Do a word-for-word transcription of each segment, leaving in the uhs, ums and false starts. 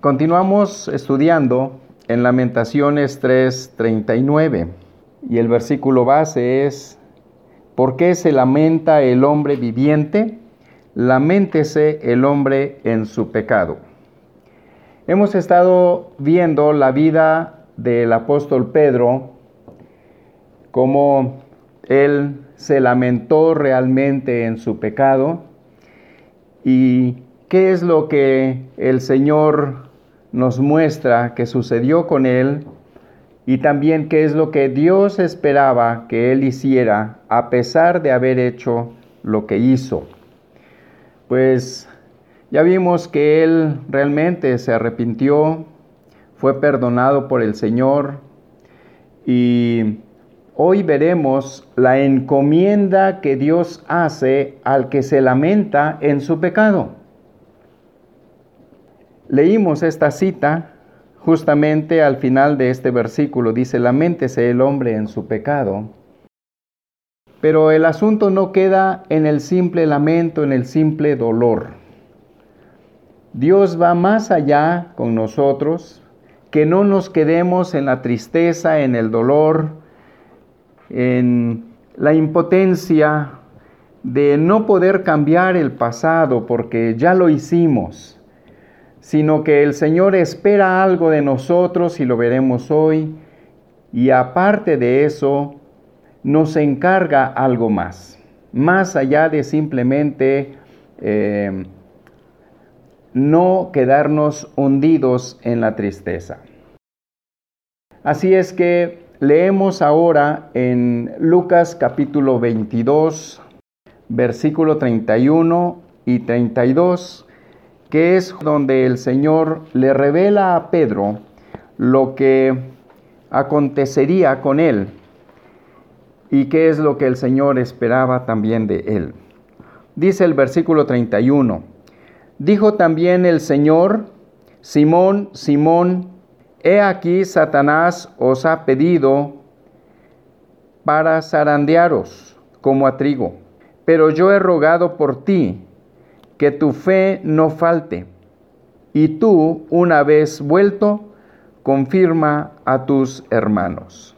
Continuamos estudiando en Lamentaciones tres treinta y nueve y el versículo base es: ¿por qué se lamenta el hombre viviente? Laméntese el hombre en su pecado. Hemos estado viendo la vida del apóstol Pedro, cómo él se lamentó realmente en su pecado y qué es lo que el Señor nos muestra que sucedió con él y también qué es lo que Dios esperaba que él hiciera a pesar de haber hecho lo que hizo. Pues ya vimos que él realmente se arrepintió, fue perdonado por el Señor y hoy veremos la encomienda que Dios hace al que se lamenta en su pecado. Leímos esta cita justamente al final de este versículo. Dice: laméntese el hombre en su pecado. Pero el asunto no queda en el simple lamento, en el simple dolor. Dios va más allá con nosotros, que no nos quedemos en la tristeza, en el dolor, en la impotencia de no poder cambiar el pasado porque ya lo hicimos, sino que el Señor espera algo de nosotros y lo veremos hoy, y aparte de eso, nos encarga algo más, más allá de simplemente eh, no quedarnos hundidos en la tristeza. Así es que leemos ahora en Lucas capítulo veintidós, versículo treinta y uno y treinta y dos, que es donde el Señor le revela a Pedro lo que acontecería con él y qué es lo que el Señor esperaba también de él. Dice el versículo treinta y uno: dijo también el Señor: Simón, Simón, he aquí Satanás os ha pedido para zarandearos como a trigo, pero yo he rogado por ti, que tu fe no falte, y tú, una vez vuelto, confirma a tus hermanos.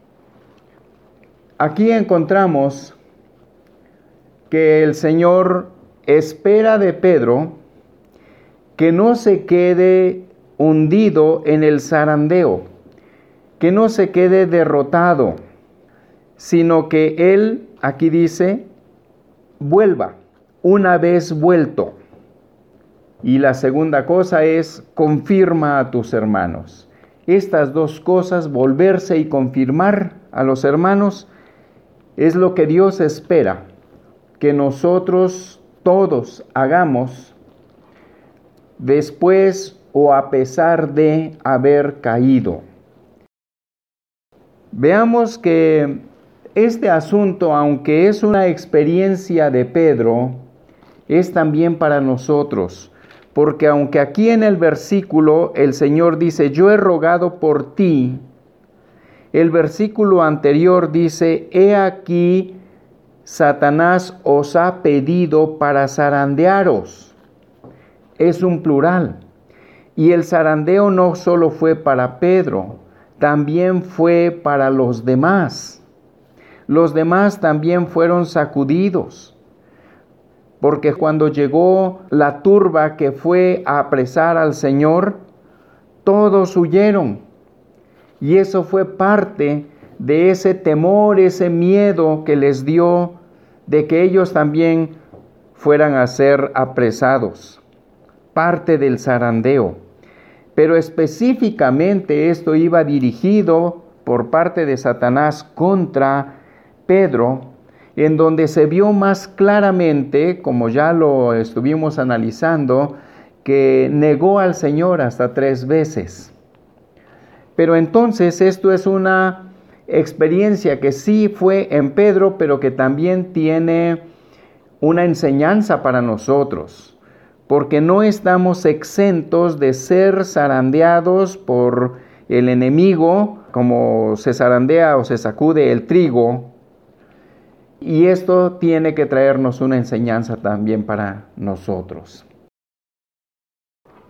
Aquí encontramos que el Señor espera de Pedro que no se quede hundido en el zarandeo, que no se quede derrotado, sino que él, aquí dice, vuelva. Una vez vuelto. Y la segunda cosa es: confirma a tus hermanos. Estas dos cosas, volverse y confirmar a los hermanos, es lo que Dios espera que nosotros todos hagamos después o a pesar de haber caído. Veamos que este asunto, aunque es una experiencia de Pedro, es también para nosotros, porque aunque aquí en el versículo el Señor dice: yo he rogado por ti, el versículo anterior dice: he aquí Satanás os ha pedido para zarandearos. Es un plural. Y el zarandeo no solo fue para Pedro, también fue para los demás. Los demás también fueron sacudidos. Porque cuando llegó la turba que fue a apresar al Señor, todos huyeron. Y eso fue parte de ese temor, ese miedo que les dio de que ellos también fueran a ser apresados. Parte del zarandeo. Pero específicamente esto iba dirigido por parte de Satanás contra Pedro, en donde se vio más claramente, como ya lo estuvimos analizando, que negó al Señor hasta tres veces. Pero entonces esto es una experiencia que sí fue en Pedro, pero que también tiene una enseñanza para nosotros, porque no estamos exentos de ser zarandeados por el enemigo, como se zarandea o se sacude el trigo. Y esto tiene que traernos una enseñanza también para nosotros.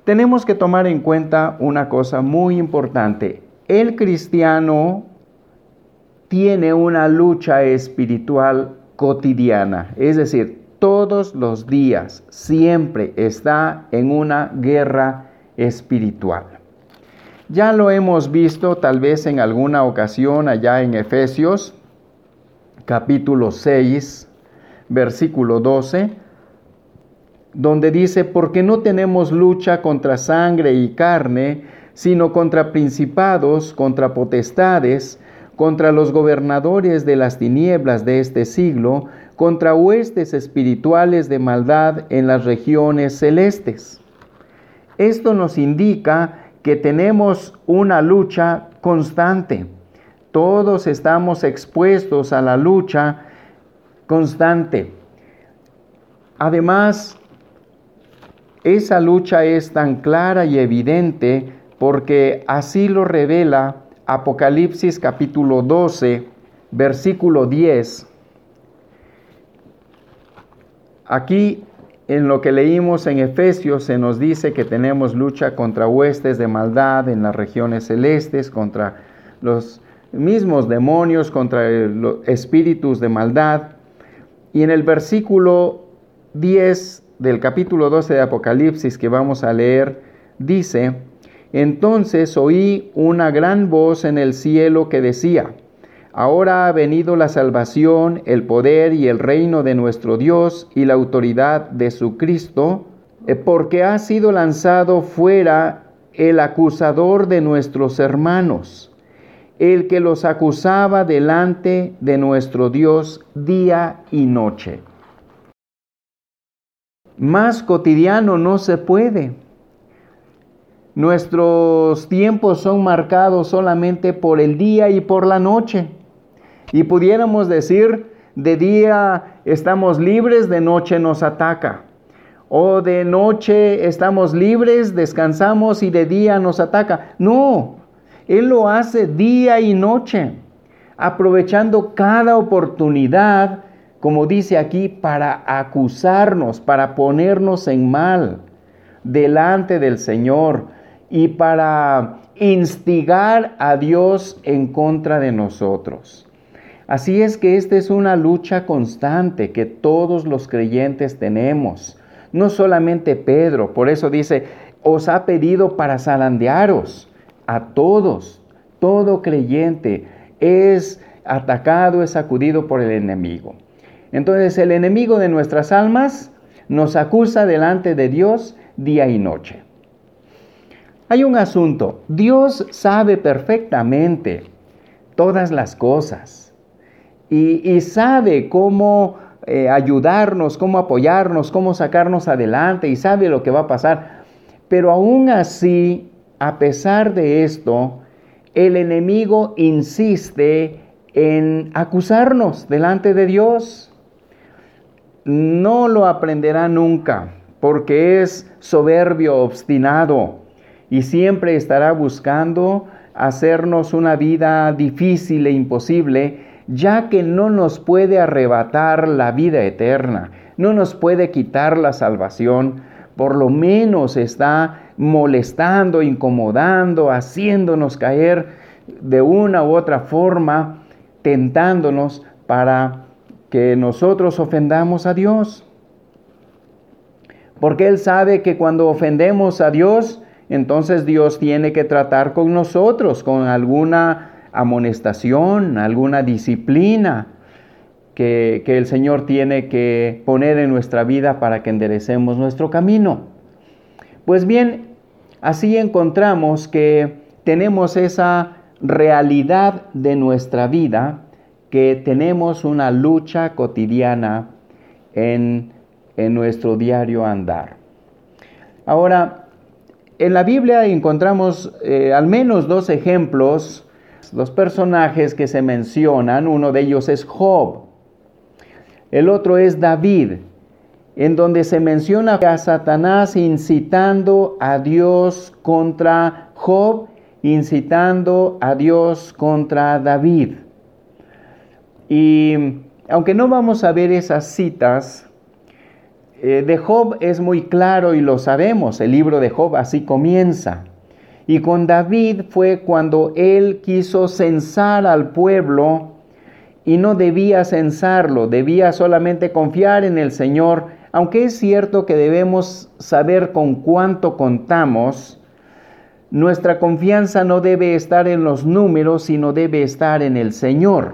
tenemos que tomar en cuenta una cosa muy importante. El cristiano tiene una lucha espiritual cotidiana, es decir, todos los días, siempre está en una guerra espiritual. Ya lo hemos visto tal vez en alguna ocasión allá en Efesios, capítulo seis, versículo doce, donde dice, porque no tenemos lucha contra sangre y carne, sino contra principados, contra potestades, contra los gobernadores de las tinieblas de este siglo, contra huestes espirituales de maldad en las regiones celestes. Esto nos indica que tenemos una lucha constante. Todos estamos expuestos a la lucha constante. Además, esa lucha es tan clara y evidente porque así lo revela Apocalipsis capítulo doce, versículo diez. Aquí en lo que leímos en Efesios se nos dice que tenemos lucha contra huestes de maldad en las regiones celestes, contra los mismos demonios, contra los espíritus de maldad. Y en el versículo diez del capítulo doce de Apocalipsis que vamos a leer, dice, entonces oí una gran voz en el cielo que decía, ahora ha venido la salvación, el poder y el reino de nuestro Dios y la autoridad de su Cristo, porque ha sido lanzado fuera el acusador de nuestros hermanos, el que los acusaba delante de nuestro Dios día y noche. Más cotidiano no se puede. Nuestros tiempos son marcados solamente por el día y por la noche. Y pudiéramos decir, de día estamos libres, de noche nos ataca. O de noche estamos libres, descansamos y de día nos ataca. No, Él lo hace día y noche, aprovechando cada oportunidad, como dice aquí, para acusarnos, para ponernos en mal delante del Señor y para instigar a Dios en contra de nosotros. Así es que esta es una lucha constante que todos los creyentes tenemos. No solamente Pedro, por eso dice, os ha pedido para zarandearos a todos. Todo creyente es atacado, es sacudido por el enemigo. Entonces el enemigo de nuestras almas nos acusa delante de Dios día y noche. Hay un asunto, Dios sabe perfectamente todas las cosas. Y, y sabe cómo eh, ayudarnos, cómo apoyarnos, cómo sacarnos adelante y sabe lo que va a pasar. Pero aún así, a pesar de esto, el enemigo insiste en acusarnos delante de Dios. No lo aprenderá nunca porque es soberbio, obstinado y siempre estará buscando hacernos una vida difícil e imposible, ya que no nos puede arrebatar la vida eterna, no nos puede quitar la salvación, por lo menos está molestando, incomodando, haciéndonos caer de una u otra forma, tentándonos para que nosotros ofendamos a Dios. Porque Él sabe que cuando ofendemos a Dios, entonces Dios tiene que tratar con nosotros, con alguna amonestación, alguna disciplina que, que el Señor tiene que poner en nuestra vida para que enderecemos nuestro camino. Pues bien, así encontramos que tenemos esa realidad de nuestra vida, que tenemos una lucha cotidiana en, en nuestro diario andar. Ahora, en la Biblia encontramos eh, al menos dos ejemplos. Los personajes que se mencionan, uno de ellos es Job, el otro es David, en donde se menciona a Satanás incitando a Dios contra Job, incitando a Dios contra David. Y aunque no vamos a ver esas citas, Eh, de Job es muy claro y lo sabemos, el libro de Job así comienza. Y con David fue cuando él quiso censar al pueblo y no debía censarlo, debía solamente confiar en el Señor, aunque es cierto que debemos saber con cuánto contamos. Nuestra confianza no debe estar en los números, sino debe estar en el Señor.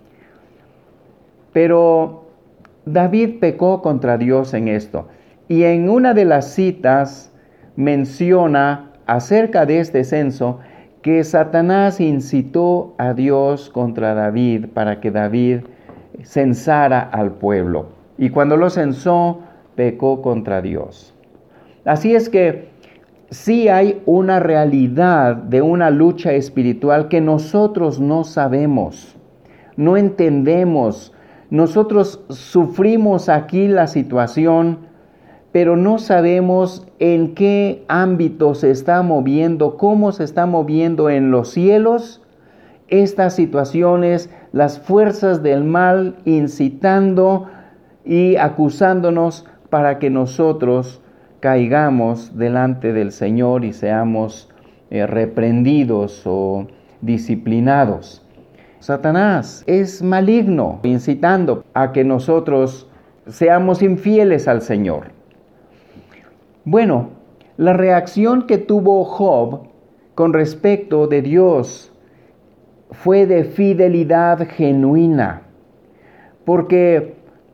Pero David pecó contra Dios en esto. Y en una de las citas menciona acerca de este censo que Satanás incitó a Dios contra David para que David censara al pueblo. Y cuando lo censó, pecó contra Dios. Así es que sí hay una realidad de una lucha espiritual que nosotros no sabemos, no entendemos. Nosotros sufrimos aquí la situación, pero no sabemos en qué ámbito se está moviendo, cómo se está moviendo en los cielos estas situaciones, las fuerzas del mal incitando y acusándonos para que nosotros caigamos delante del Señor y seamos eh, reprendidos o disciplinados. Satanás es maligno, incitando a que nosotros seamos infieles al Señor. Bueno, la reacción que tuvo Job con respecto de Dios fue de fidelidad genuina, porque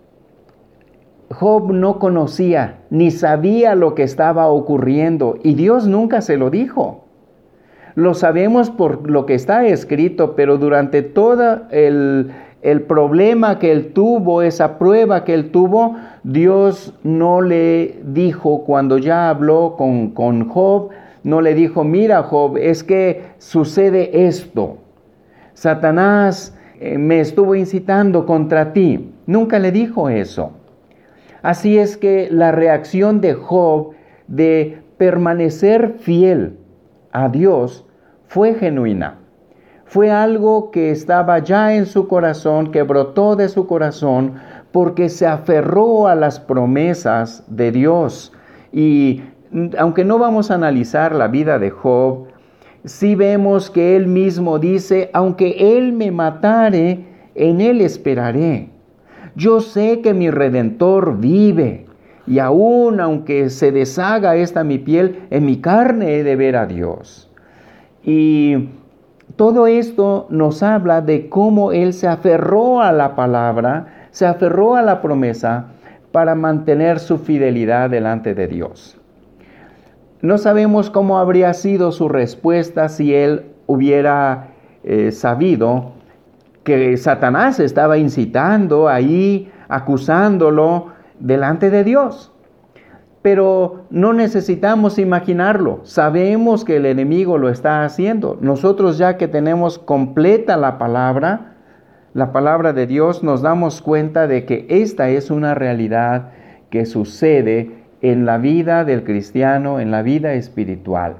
Job no conocía ni sabía lo que estaba ocurriendo y Dios nunca se lo dijo. Lo sabemos por lo que está escrito, pero durante todo el, el problema que él tuvo, esa prueba que él tuvo, Dios no le dijo, cuando ya habló con, con Job, no le dijo, mira Job, es que sucede esto. Satanás eh, me estuvo incitando contra ti. Nunca le dijo eso. Así es que la reacción de Job de permanecer fiel a Dios fue genuina. Fue algo que estaba ya en su corazón, que brotó de su corazón, porque se aferró a las promesas de Dios. Y aunque no vamos a analizar la vida de Job, sí vemos que él mismo dice, aunque él me matare, en él esperaré. Yo sé que mi Redentor vive, y aún aunque se deshaga esta mi piel, en mi carne he de ver a Dios. Y todo esto nos habla de cómo él se aferró a la palabra, se aferró a la promesa para mantener su fidelidad delante de Dios. No sabemos cómo habría sido su respuesta si él hubiera eh, sabido que Satanás estaba incitando ahí, acusándolo delante de Dios. Pero no necesitamos imaginarlo. Sabemos que el enemigo lo está haciendo. Nosotros, ya que tenemos completa la palabra, la palabra de Dios, nos damos cuenta de que esta es una realidad que sucede en la vida del cristiano, en la vida espiritual.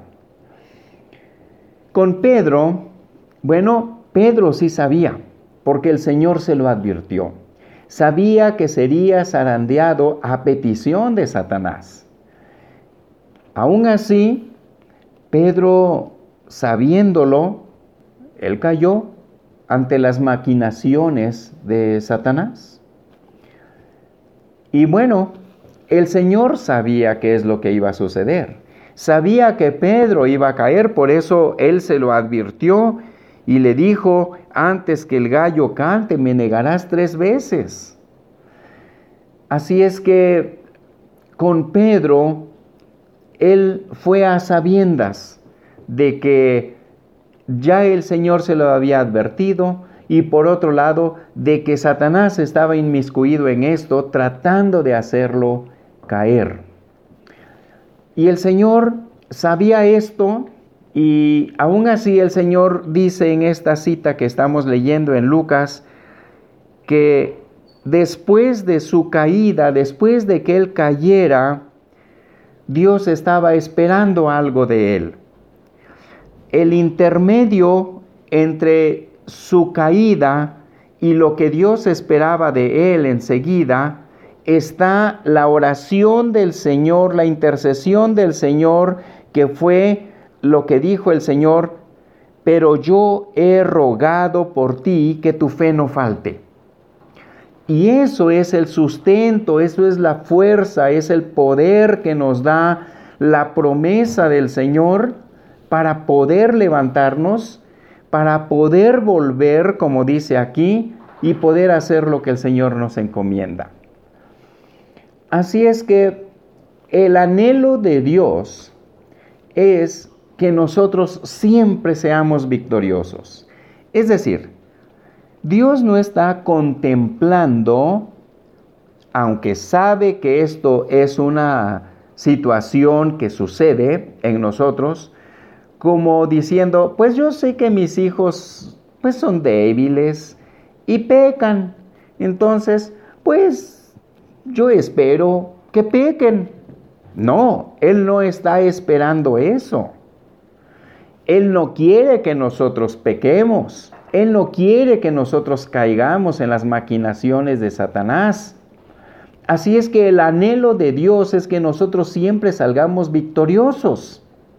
Con Pedro, bueno, Pedro sí sabía, porque el Señor se lo advirtió. Sabía que sería zarandeado a petición de Satanás. Aún así, Pedro, sabiéndolo, él cayó ante las maquinaciones de Satanás. Y bueno, el Señor sabía qué es lo que iba a suceder. Sabía que Pedro iba a caer, por eso él se lo advirtió y le dijo, antes que el gallo cante, me negarás tres veces. Así es que con Pedro, él fue a sabiendas de que ya el Señor se lo había advertido, y por otro lado, de que Satanás estaba inmiscuido en esto, tratando de hacerlo caer. Y el Señor sabía esto, y aún así el Señor dice en esta cita que estamos leyendo en Lucas, que después de su caída, después de que él cayera, Dios estaba esperando algo de él. El intermedio entre su caída y lo que Dios esperaba de él enseguida está la oración del Señor, la intercesión del Señor, que fue lo que dijo el Señor: pero yo he rogado por ti que tu fe no falte. Y eso es el sustento, eso es la fuerza, es el poder que nos da la promesa del Señor para poder levantarnos, para poder volver, como dice aquí, y poder hacer lo que el Señor nos encomienda. Así es que el anhelo de Dios es que nosotros siempre seamos victoriosos. Es decir, Dios no está contemplando, aunque sabe que esto es una situación que sucede en nosotros, como diciendo: pues yo sé que mis hijos pues son débiles y pecan, entonces pues yo espero que pequen. No, Él no está esperando eso. Él no quiere que nosotros pequemos. Él no quiere que nosotros caigamos en las maquinaciones de Satanás. Así es que el anhelo de Dios es que nosotros siempre salgamos victoriosos.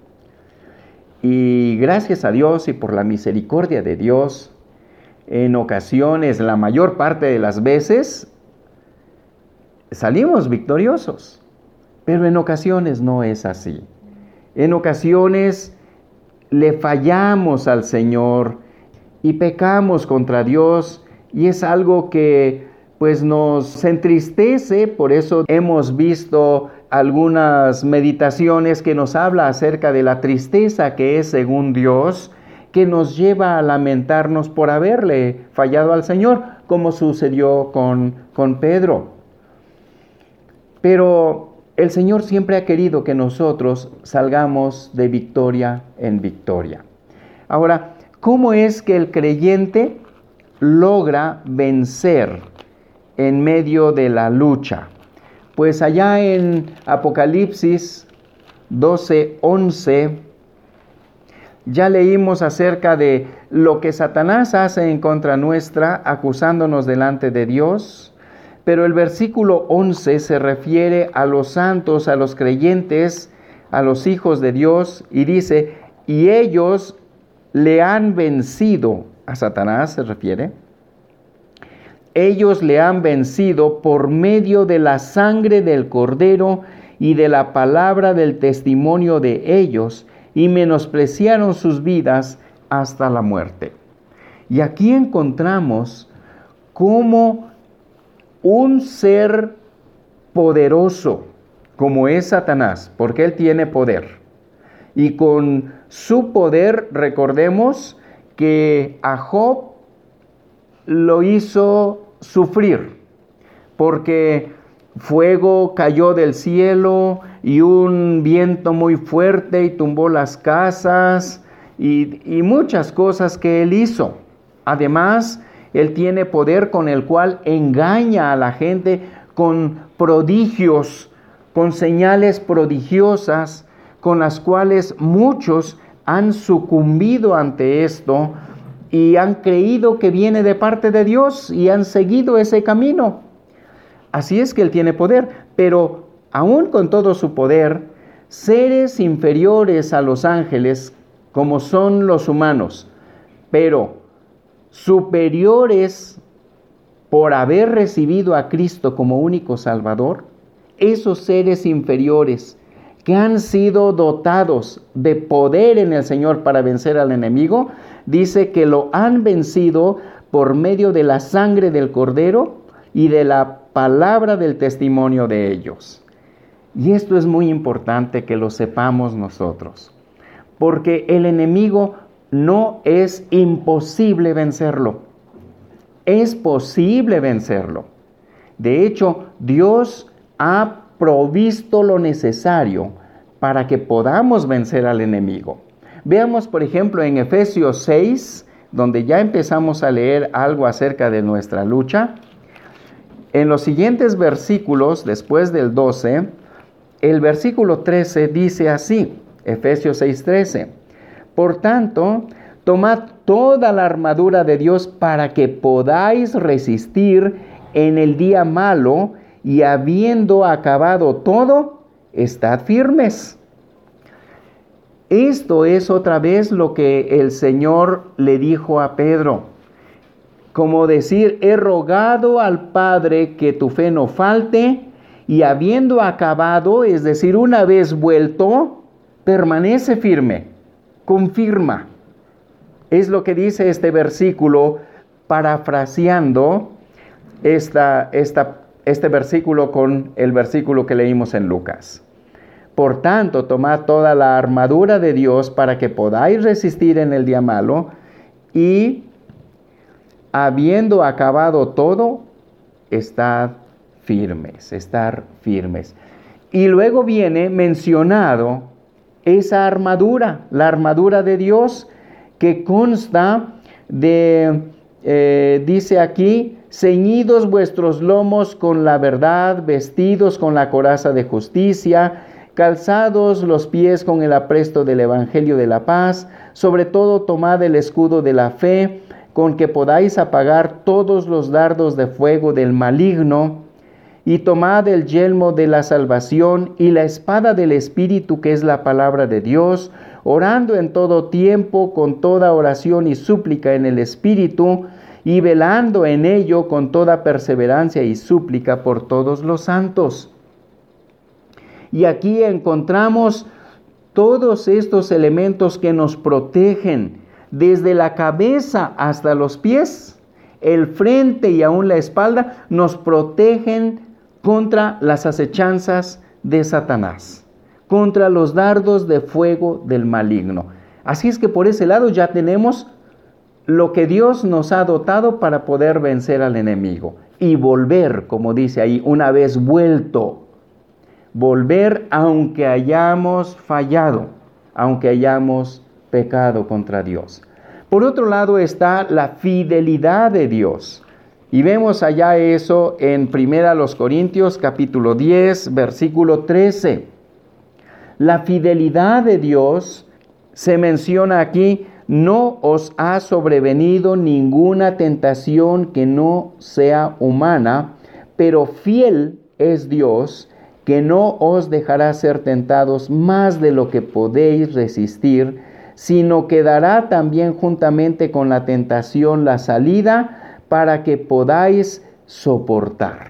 Y gracias a Dios y por la misericordia de Dios, en ocasiones, la mayor parte de las veces, salimos victoriosos. Pero en ocasiones no es así. En ocasiones le fallamos al Señor y pecamos contra Dios, y es algo que pues nos entristece. Por eso hemos visto algunas meditaciones que nos habla acerca de la tristeza que es según Dios, que nos lleva a lamentarnos por haberle fallado al Señor, como sucedió con, con Pedro. Pero el Señor siempre ha querido que nosotros salgamos de victoria en victoria. Ahora, ¿cómo es que el creyente logra vencer en medio de la lucha? Pues allá en Apocalipsis doce once ya leímos acerca de lo que Satanás hace en contra nuestra, acusándonos delante de Dios. Pero el versículo once se refiere a los santos, a los creyentes, a los hijos de Dios, y dice: y ellos le han vencido, a Satanás se refiere, ellos le han vencido por medio de la sangre del Cordero y de la palabra del testimonio de ellos, y menospreciaron sus vidas hasta la muerte. Y aquí encontramos cómo un ser poderoso, como es Satanás, porque él tiene poder, y con su poder, recordemos que a Job lo hizo sufrir, porque fuego cayó del cielo y un viento muy fuerte y tumbó las casas y, y muchas cosas que él hizo. Además, él tiene poder con el cual engaña a la gente con prodigios, con señales prodigiosas, con las cuales muchos han sucumbido ante esto y han creído que viene de parte de Dios y han seguido ese camino. Así es que él tiene poder, pero aún con todo su poder, seres inferiores a los ángeles, como son los humanos, pero superiores por haber recibido a Cristo como único Salvador, esos seres inferiores que han sido dotados de poder en el Señor para vencer al enemigo, dice que lo han vencido por medio de la sangre del Cordero y de la palabra del testimonio de ellos. Y esto es muy importante que lo sepamos nosotros, porque el enemigo no es imposible vencerlo. Es posible vencerlo. De hecho, Dios ha provisto lo necesario para que podamos vencer al enemigo. Veamos, por ejemplo, en Efesios seis, donde ya empezamos a leer algo acerca de nuestra lucha. En los siguientes versículos, después del doce, el versículo trece dice así, Efesios seis trece: por tanto, tomad toda la armadura de Dios para que podáis resistir en el día malo y habiendo acabado todo, estad firmes. Esto es otra vez lo que el Señor le dijo a Pedro. Como decir, he rogado al Padre que tu fe no falte, y habiendo acabado, es decir, una vez vuelto, permanece firme, confirma. Es lo que dice este versículo, parafraseando esta, esta, este versículo con el versículo que leímos en Lucas. Por tanto, tomad toda la armadura de Dios para que podáis resistir en el día malo, y habiendo acabado todo, estad firmes, estar firmes. Y luego viene mencionado esa armadura, la armadura de Dios, que consta de, eh, dice aquí, ceñidos vuestros lomos con la verdad, vestidos con la coraza de justicia, calzados los pies con el apresto del evangelio de la paz, sobre todo tomad el escudo de la fe, con que podáis apagar todos los dardos de fuego del maligno, y tomad el yelmo de la salvación y la espada del Espíritu, que es la palabra de Dios, orando en todo tiempo con toda oración y súplica en el Espíritu, y velando en ello con toda perseverancia y súplica por todos los santos. Y aquí encontramos todos estos elementos que nos protegen, desde la cabeza hasta los pies, el frente y aún la espalda, nos protegen contra las acechanzas de Satanás, contra los dardos de fuego del maligno. Así es que por ese lado ya tenemos lo que Dios nos ha dotado para poder vencer al enemigo y volver, como dice ahí, una vez vuelto. Volver aunque hayamos fallado, aunque hayamos pecado contra Dios. Por otro lado está la fidelidad de Dios. Y vemos allá eso en Primera los Corintios capítulo diez, versículo trece. La fidelidad de Dios se menciona aquí: no os ha sobrevenido ninguna tentación que no sea humana, pero fiel es Dios, que no os dejará ser tentados más de lo que podéis resistir, sino que dará también juntamente con la tentación la salida para que podáis soportar.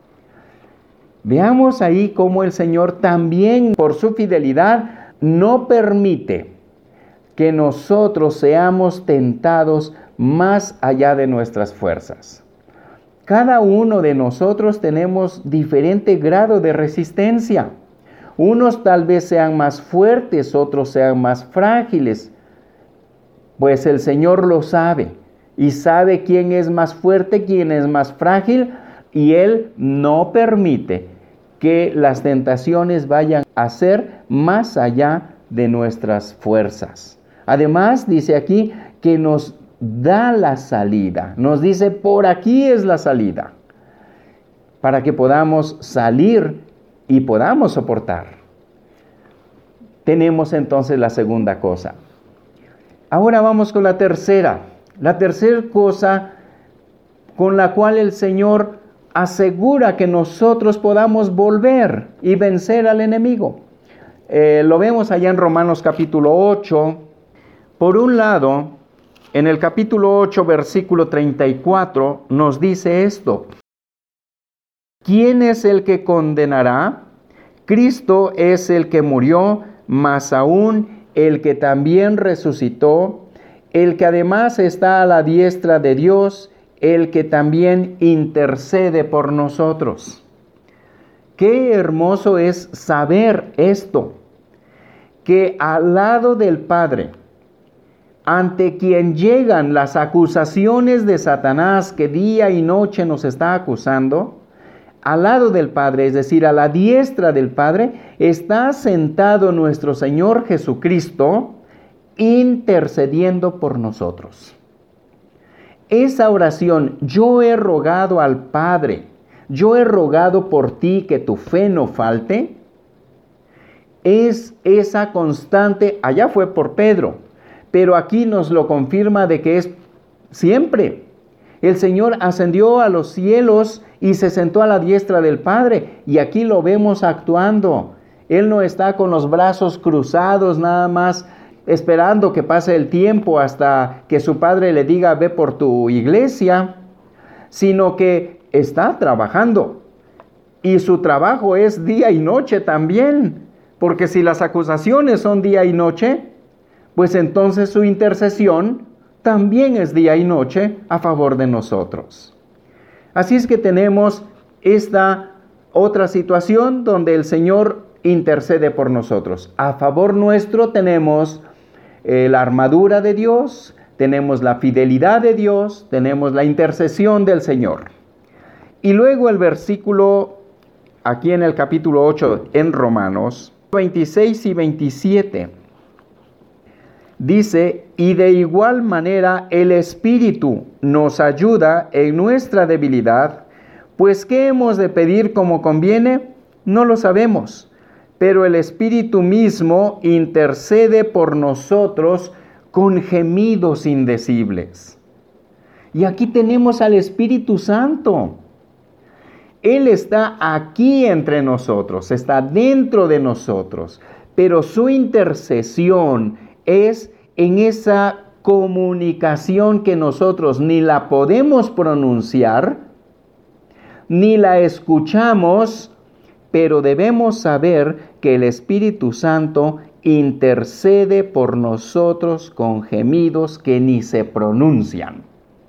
Veamos ahí cómo el Señor también, por su fidelidad, no permite que nosotros seamos tentados más allá de nuestras fuerzas. Cada uno de nosotros tenemos diferente grado de resistencia. Unos tal vez sean más fuertes, otros sean más frágiles. Pues el Señor lo sabe y sabe quién es más fuerte, quién es más frágil, y Él no permite que las tentaciones vayan a ser más allá de nuestras fuerzas. Además, dice aquí que nos da la salida. Nos dice, por aquí es la salida, para que podamos salir y podamos soportar. Tenemos entonces la segunda cosa. Ahora vamos con la tercera. La tercera cosa con la cual el Señor asegura que nosotros podamos volver y vencer al enemigo. Eh, lo vemos allá en Romanos capítulo ocho. Por un lado, en el capítulo ocho, versículo treinta y cuatro, nos dice esto: ¿quién es el que condenará? Cristo es el que murió, más aún el que también resucitó, el que además está a la diestra de Dios, el que también intercede por nosotros. Qué hermoso es saber esto, que al lado del Padre, ante quien llegan las acusaciones de Satanás que día y noche nos está acusando, al lado del Padre, es decir, a la diestra del Padre, está sentado nuestro Señor Jesucristo, intercediendo por nosotros. Esa oración, yo he rogado al Padre, yo he rogado por ti que tu fe no falte, es esa constante. Allá fue por Pedro, pero aquí nos lo confirma de que es siempre. El Señor ascendió a los cielos y se sentó a la diestra del Padre. Y aquí lo vemos actuando. Él no está con los brazos cruzados nada más esperando que pase el tiempo hasta que su Padre le diga ve por tu iglesia, sino que está trabajando. Y su trabajo es día y noche también. Porque si las acusaciones son día y noche, pues entonces su intercesión también es día y noche a favor de nosotros. Así es que tenemos esta otra situación donde el Señor intercede por nosotros. A favor nuestro tenemos eh, la armadura de Dios, tenemos la fidelidad de Dios, tenemos la intercesión del Señor. Y luego el versículo, aquí en el capítulo ocho, en Romanos, veintiséis y veintisiete, dice, y de igual manera el Espíritu nos ayuda en nuestra debilidad, pues ¿qué hemos de pedir como conviene? No lo sabemos, pero el Espíritu mismo intercede por nosotros con gemidos indecibles. Y aquí tenemos al Espíritu Santo. Él está aquí entre nosotros, está dentro de nosotros, pero su intercesión es en esa comunicación que nosotros ni la podemos pronunciar, ni la escuchamos, pero debemos saber que el Espíritu Santo intercede por nosotros con gemidos que ni se pronuncian.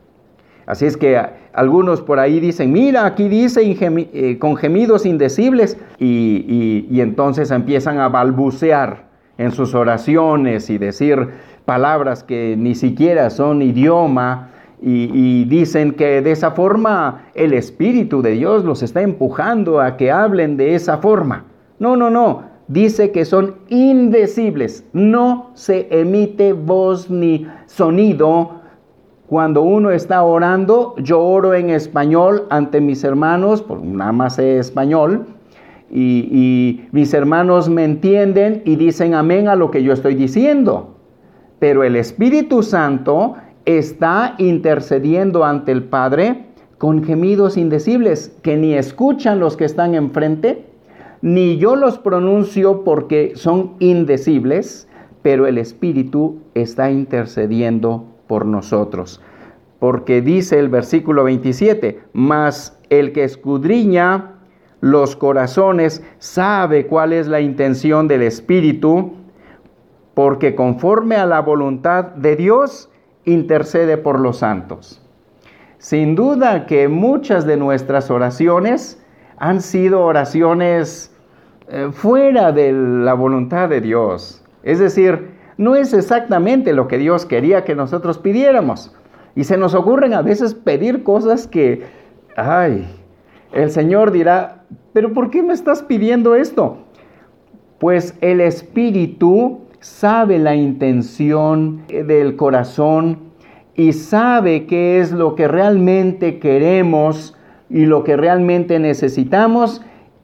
Así es que algunos por ahí dicen, mira, aquí dice ingemi- eh, con gemidos indecibles, y, y, y entonces empiezan a balbucear en sus oraciones y decir palabras que ni siquiera son idioma, y, y dicen que de esa forma el Espíritu de Dios los está empujando a que hablen de esa forma. No, no, no, dice que son indecibles, no se emite voz ni sonido. Cuando uno está orando, yo oro en español ante mis hermanos, porque nada más sé español, y, y mis hermanos me entienden y dicen amén a lo que yo estoy diciendo. Pero el Espíritu Santo está intercediendo ante el Padre con gemidos indecibles que ni escuchan los que están enfrente, ni yo los pronuncio porque son indecibles, pero el Espíritu está intercediendo por nosotros. Porque dice el versículo veintisiete, mas el que escudriña los corazones sabe cuál es la intención del Espíritu, porque conforme a la voluntad de Dios intercede por los santos. Sin duda que muchas de nuestras oraciones han sido oraciones eh, fuera de la voluntad de Dios. Es decir, no es exactamente lo que Dios quería que nosotros pidiéramos. Y se nos ocurren a veces pedir cosas que, ay, el Señor dirá, ¿pero por qué me estás pidiendo esto? Pues el Espíritu sabe la intención del corazón y sabe qué es lo que realmente queremos y lo que realmente necesitamos,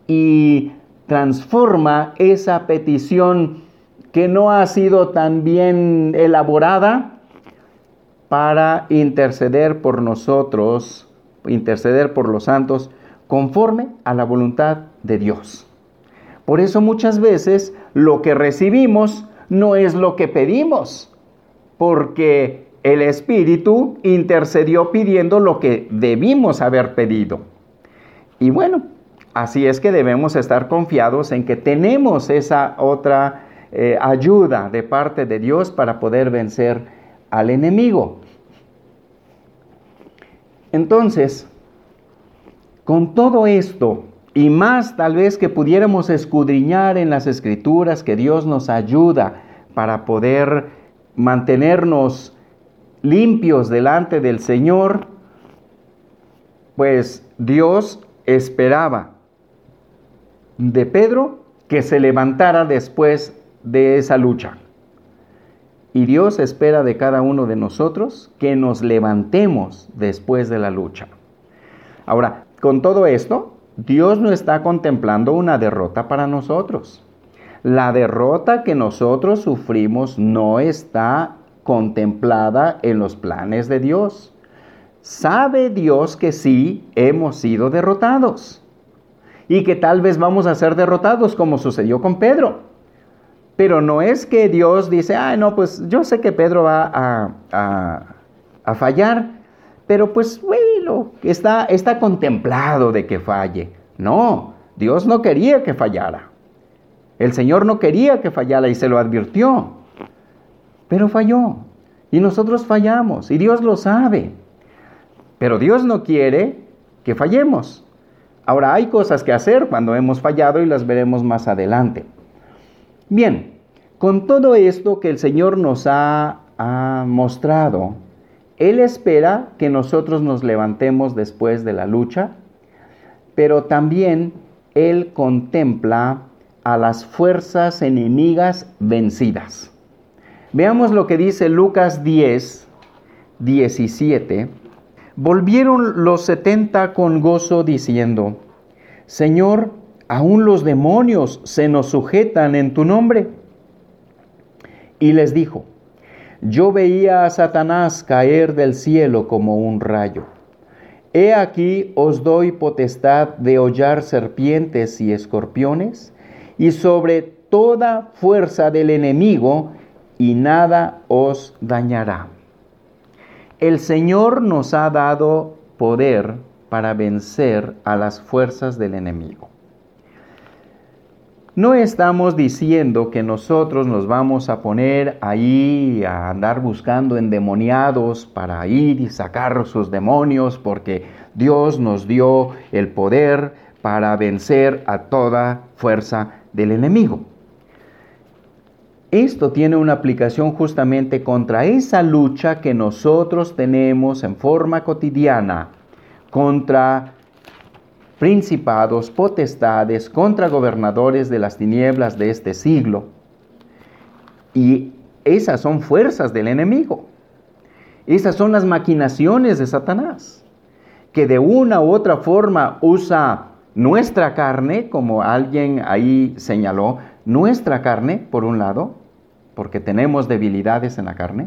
y transforma esa petición que no ha sido tan bien elaborada para interceder por nosotros, interceder por los santos, conforme a la voluntad de Dios. Por eso muchas veces lo que recibimos no es lo que pedimos, porque el Espíritu intercedió pidiendo lo que debimos haber pedido. Y bueno, así es que debemos estar confiados en que tenemos esa otra eh, ayuda de parte de Dios para poder vencer al enemigo. Entonces, con todo esto y más tal vez que pudiéramos escudriñar en las Escrituras, que Dios nos ayuda para poder mantenernos limpios delante del Señor, pues Dios esperaba de Pedro que se levantara después de esa lucha. Y Dios espera de cada uno de nosotros que nos levantemos después de la lucha. Ahora, con todo esto, Dios no está contemplando una derrota para nosotros. La derrota que nosotros sufrimos no está contemplada en los planes de Dios. sabe Dios que sí hemos sido derrotados y que tal vez vamos a ser derrotados como sucedió con Pedro. Pero no es que Dios dice, ah, no, pues yo sé que Pedro va a, a, a fallar, pero pues, bueno, está, está contemplado de que falle. No, Dios no quería que fallara. El Señor no quería que fallara y se lo advirtió. Pero falló. Y nosotros fallamos. Y Dios lo sabe. Pero Dios no quiere que fallemos. Ahora, hay cosas que hacer cuando hemos fallado y las veremos más adelante. Bien, con todo esto que el Señor nos ha, ha mostrado, Él espera que nosotros nos levantemos después de la lucha, pero también Él contempla a las fuerzas enemigas vencidas. Veamos lo que dice Lucas diez, diecisiete. Volvieron los setenta con gozo diciendo, Señor, aún los demonios se nos sujetan en tu nombre. Y les dijo, yo veía a Satanás caer del cielo como un rayo. He aquí os doy potestad de hollar serpientes y escorpiones, y sobre toda fuerza del enemigo, y nada os dañará. El Señor nos ha dado poder para vencer a las fuerzas del enemigo. No estamos diciendo que nosotros nos vamos a poner ahí a andar buscando endemoniados para ir y sacar sus demonios, porque Dios nos dio el poder para vencer a toda fuerza del enemigo. Esto tiene una aplicación justamente contra esa lucha que nosotros tenemos en forma cotidiana contra principados, potestades, contra gobernadores de las tinieblas de este siglo. Y esas son fuerzas del enemigo. Esas son las maquinaciones de Satanás, que de una u otra forma usa nuestra carne, como alguien ahí señaló, nuestra carne, por un lado, porque tenemos debilidades en la carne,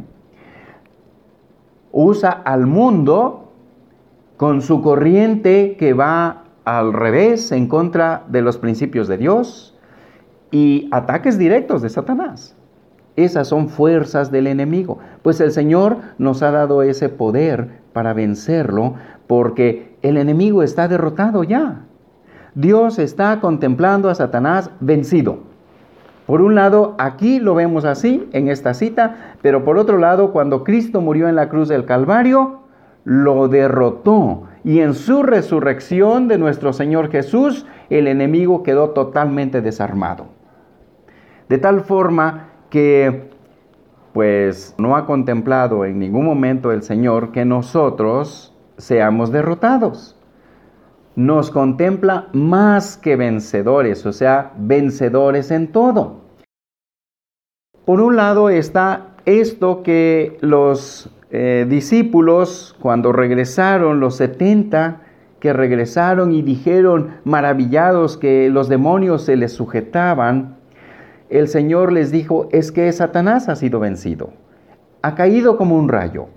usa al mundo con su corriente que va al revés, en contra de los principios de Dios, y ataques directos de Satanás. Esas son fuerzas del enemigo. Pues el Señor nos ha dado ese poder para vencerlo, porque el enemigo está derrotado ya. Dios está contemplando a Satanás vencido. Por un lado, aquí lo vemos así, en esta cita, pero por otro lado, cuando Cristo murió en la cruz del Calvario, lo derrotó. Y en su resurrección de nuestro Señor Jesús, el enemigo quedó totalmente desarmado. De tal forma que, pues, no ha contemplado en ningún momento el Señor que nosotros seamos derrotados. Nos contempla más que vencedores, o sea, vencedores en todo. Por un lado está esto que los eh, discípulos, cuando regresaron, los setenta, que regresaron y dijeron maravillados que los demonios se les sujetaban, el Señor les dijo, es que Satanás ha sido vencido, ha caído como un rayo.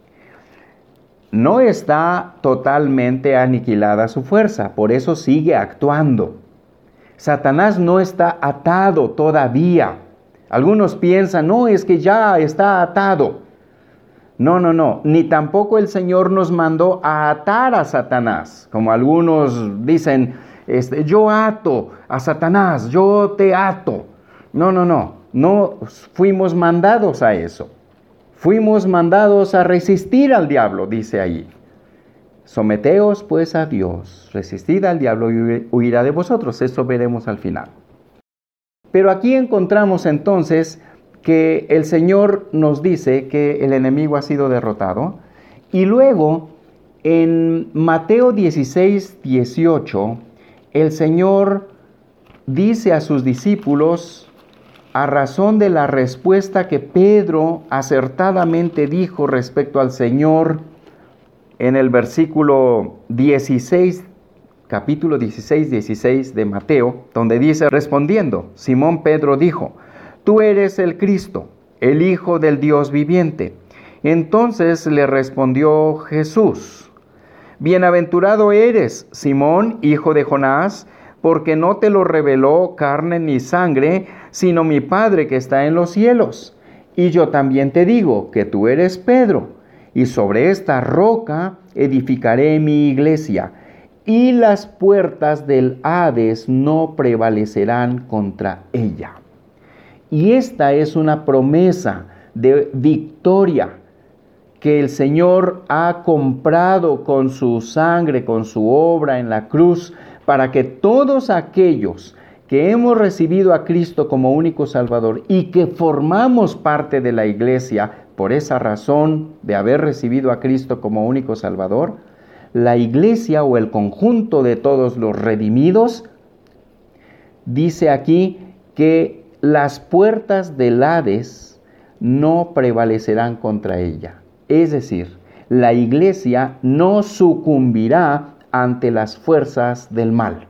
No está totalmente aniquilada su fuerza, por eso sigue actuando. Satanás no está atado todavía. Algunos piensan, no, es que ya está atado. No, no, no, ni tampoco el Señor nos mandó a atar a Satanás, como algunos dicen, este, yo ato a Satanás, yo te ato. No, no, no, no fuimos mandados a eso. Fuimos mandados a resistir al diablo, dice ahí. Someteos pues a Dios, resistid al diablo y huirá de vosotros. Eso veremos al final. Pero aquí encontramos entonces que el Señor nos dice que el enemigo ha sido derrotado. Y luego en Mateo dieciséis, dieciocho, el Señor dice a sus discípulos, a razón de la respuesta que Pedro acertadamente dijo respecto al Señor en el versículo dieciséis, capítulo dieciséis, dieciséis de Mateo, donde dice, respondiendo, Simón Pedro dijo, tú eres el Cristo, el Hijo del Dios viviente. Entonces le respondió Jesús: Bienaventurado eres, Simón, hijo de Jonás, porque no te lo reveló carne ni sangre, sino mi Padre que está en los cielos. Y yo también te digo que tú eres Pedro, y sobre esta roca edificaré mi iglesia, y las puertas del Hades no prevalecerán contra ella. Y esta es una promesa de victoria que el Señor ha comprado con su sangre, con su obra en la cruz, para que todos aquellos que hemos recibido a Cristo como único Salvador y que formamos parte de la iglesia por esa razón de haber recibido a Cristo como único Salvador, la iglesia o el conjunto de todos los redimidos, dice aquí que las puertas del Hades no prevalecerán contra ella. Es decir, la iglesia no sucumbirá ante las fuerzas del mal.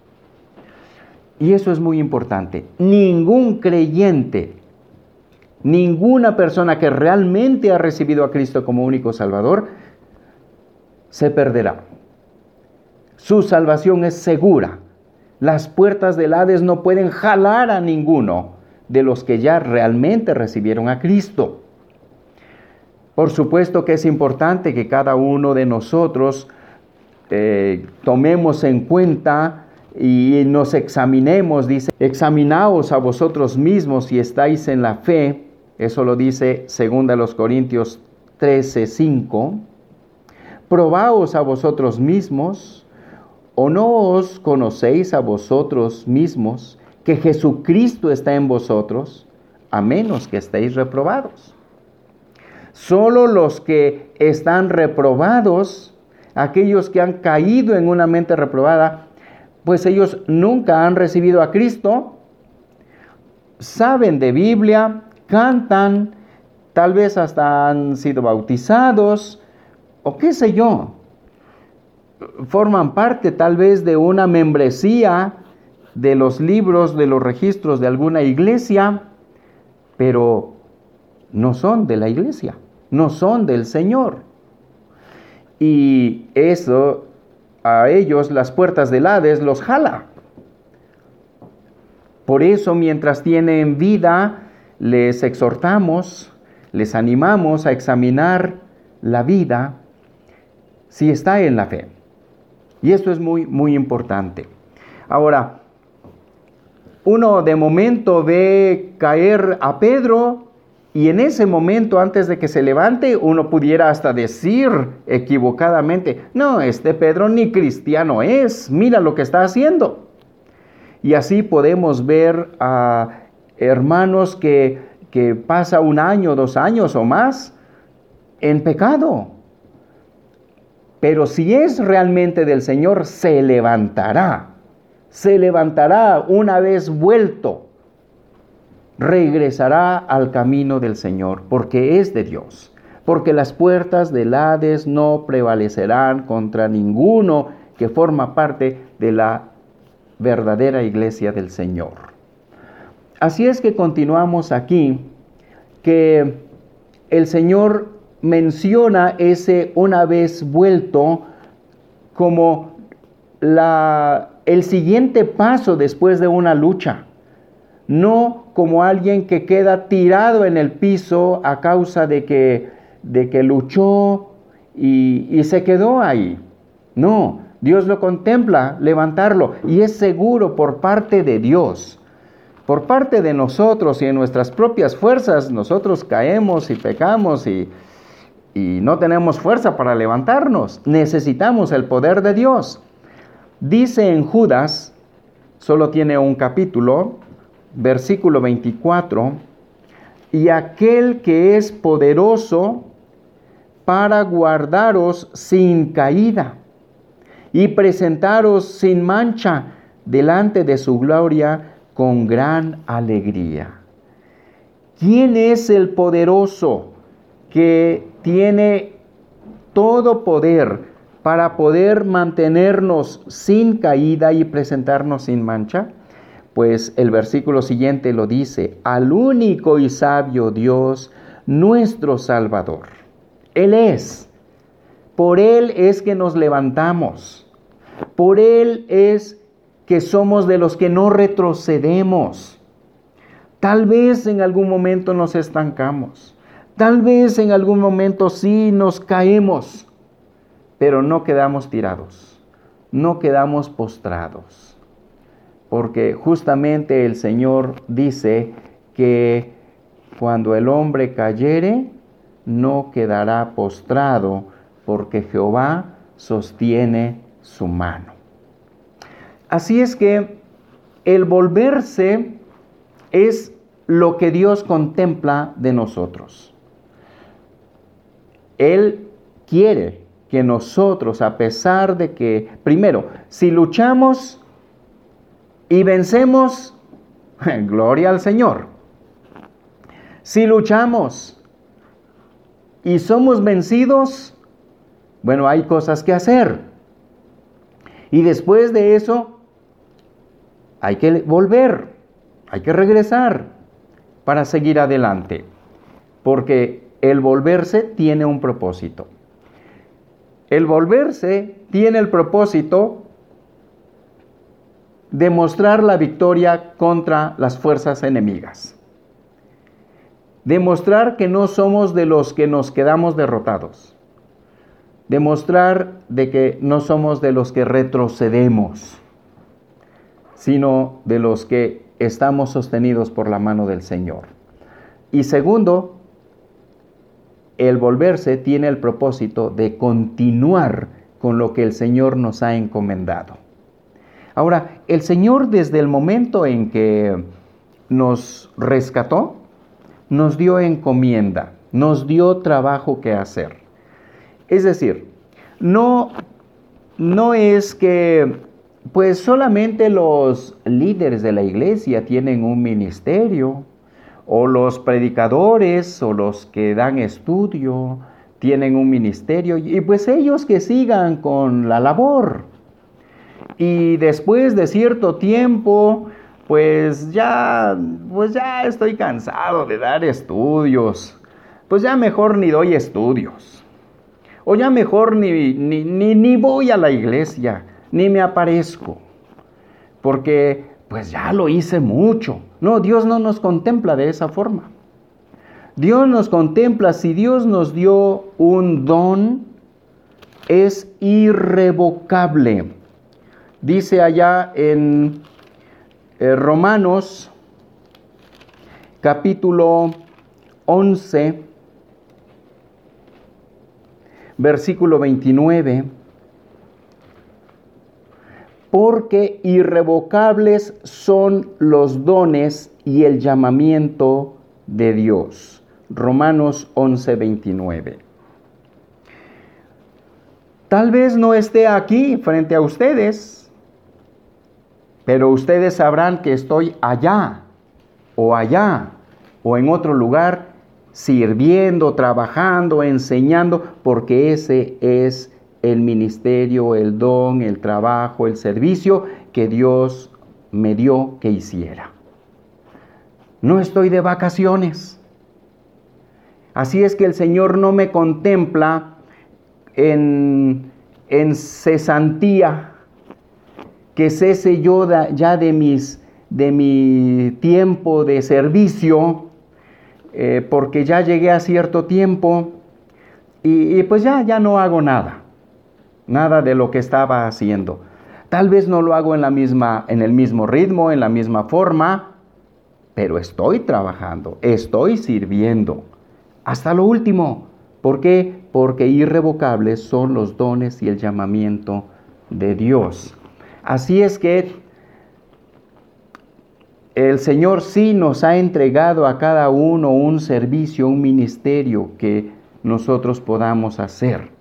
Y eso es muy importante. Ningún creyente, ninguna persona que realmente ha recibido a Cristo como único Salvador, se perderá. Su salvación es segura. Las puertas del Hades no pueden jalar a ninguno de los que ya realmente recibieron a Cristo. Por supuesto que es importante que cada uno de nosotros eh, tomemos en cuenta y nos examinemos. Dice, examinaos a vosotros mismos si estáis en la fe. Eso lo dice segunda los Corintios trece, cinco. Probaos a vosotros mismos, ¿o no os conocéis a vosotros mismos que Jesucristo está en vosotros, a menos que estéis reprobados? Solo los que están reprobados, aquellos que han caído en una mente reprobada, pues ellos nunca han recibido a Cristo, saben de Biblia, cantan, tal vez hasta han sido bautizados, o qué sé yo, forman parte tal vez de una membresía de los libros, de los registros de alguna iglesia, pero no son de la iglesia, no son del Señor. Y eso, a ellos las puertas del Hades los jala. Por eso, mientras tienen vida, les exhortamos, les animamos a examinar la vida si está en la fe. Y esto es muy, muy importante. Ahora, uno de momento ve caer a Pedro y en ese momento, antes de que se levante, uno pudiera hasta decir equivocadamente, no, este Pedro ni cristiano es, mira lo que está haciendo. Y así podemos ver a hermanos que, que pasa un año, dos años o más en pecado. Pero si es realmente del Señor, se levantará. Se levantará una vez vuelto. Regresará al camino del Señor, porque es de Dios. Porque las puertas del Hades no prevalecerán contra ninguno que forma parte de la verdadera iglesia del Señor. Así es que continuamos aquí, que el Señor menciona ese una vez vuelto como la, el siguiente paso después de una lucha, no como alguien que queda tirado en el piso a causa de que, de que luchó y, y se quedó ahí. No, Dios lo contempla levantarlo y es seguro por parte de Dios. Por parte de nosotros y en nuestras propias fuerzas, nosotros caemos y pecamos y Y no tenemos fuerza para levantarnos. Necesitamos el poder de Dios. Dice en Judas, solo tiene un capítulo, versículo veinticuatro, y aquel que es poderoso para guardaros sin caída y presentaros sin mancha delante de su gloria con gran alegría. ¿Quién es el poderoso que tiene todo poder para poder mantenernos sin caída y presentarnos sin mancha? Pues el versículo siguiente lo dice, al único y sabio Dios, nuestro Salvador. Él es. Por Él es que nos levantamos. Por Él es que somos de los que no retrocedemos. Tal vez en algún momento nos estancamos. Tal vez en algún momento sí nos caemos. Pero no quedamos tirados. No quedamos postrados. Porque justamente el Señor dice que cuando el hombre cayere, no quedará postrado, porque Jehová sostiene su mano. Así es que el volverse es lo que Dios contempla de nosotros. Él quiere que nosotros, a pesar de que, primero, si luchamos y vencemos, gloria al Señor. Si luchamos y somos vencidos, bueno, hay cosas que hacer. Y después de eso, hay que volver, hay que regresar para seguir adelante. Porque el volverse tiene un propósito. El volverse tiene el propósito de mostrar la victoria contra las fuerzas enemigas. Demostrar que no somos de los que nos quedamos derrotados. Demostrar de que no somos de los que retrocedemos, sino de los que estamos sostenidos por la mano del Señor. Y segundo, el volverse tiene el propósito de continuar con lo que el Señor nos ha encomendado. Ahora, el Señor, desde el momento en que nos rescató, nos dio encomienda, nos dio trabajo que hacer. Es decir, no, no es que pues solamente los líderes de la iglesia tienen un ministerio, o los predicadores, o los que dan estudio, tienen un ministerio, y pues ellos que sigan con la labor. Y después de cierto tiempo, pues ya, pues ya estoy cansado de dar estudios, pues ya mejor ni doy estudios. O ya mejor ni, ni, ni, ni voy a la iglesia, ni me aparezco, porque pues ya lo hice mucho. No, Dios no nos contempla de esa forma. Dios nos contempla, si Dios nos dio un don, es irrevocable. Dice allá en eh, Romanos, capítulo once, versículo veintinueve, porque irrevocables son los dones y el llamamiento de Dios. Romanos once, veintinueve. Tal vez no esté aquí frente a ustedes, pero ustedes sabrán que estoy allá, o allá, o en otro lugar, sirviendo, trabajando, enseñando, porque ese es el ministerio, el don, el trabajo, el servicio que Dios me dio que hiciera. No estoy de vacaciones. Así es que el Señor no me contempla en, en cesantía, que cese yo da, ya de, mis, de mi tiempo de servicio, eh, porque ya llegué a cierto tiempo y, y pues ya, ya no hago nada. Nada de lo que estaba haciendo. Tal vez no lo hago en la misma, en el mismo ritmo, en la misma forma, pero estoy trabajando, estoy sirviendo. Hasta lo último. ¿Por qué? Porque irrevocables son los dones y el llamamiento de Dios. Así es que el Señor sí nos ha entregado a cada uno un servicio, un ministerio que nosotros podamos hacer.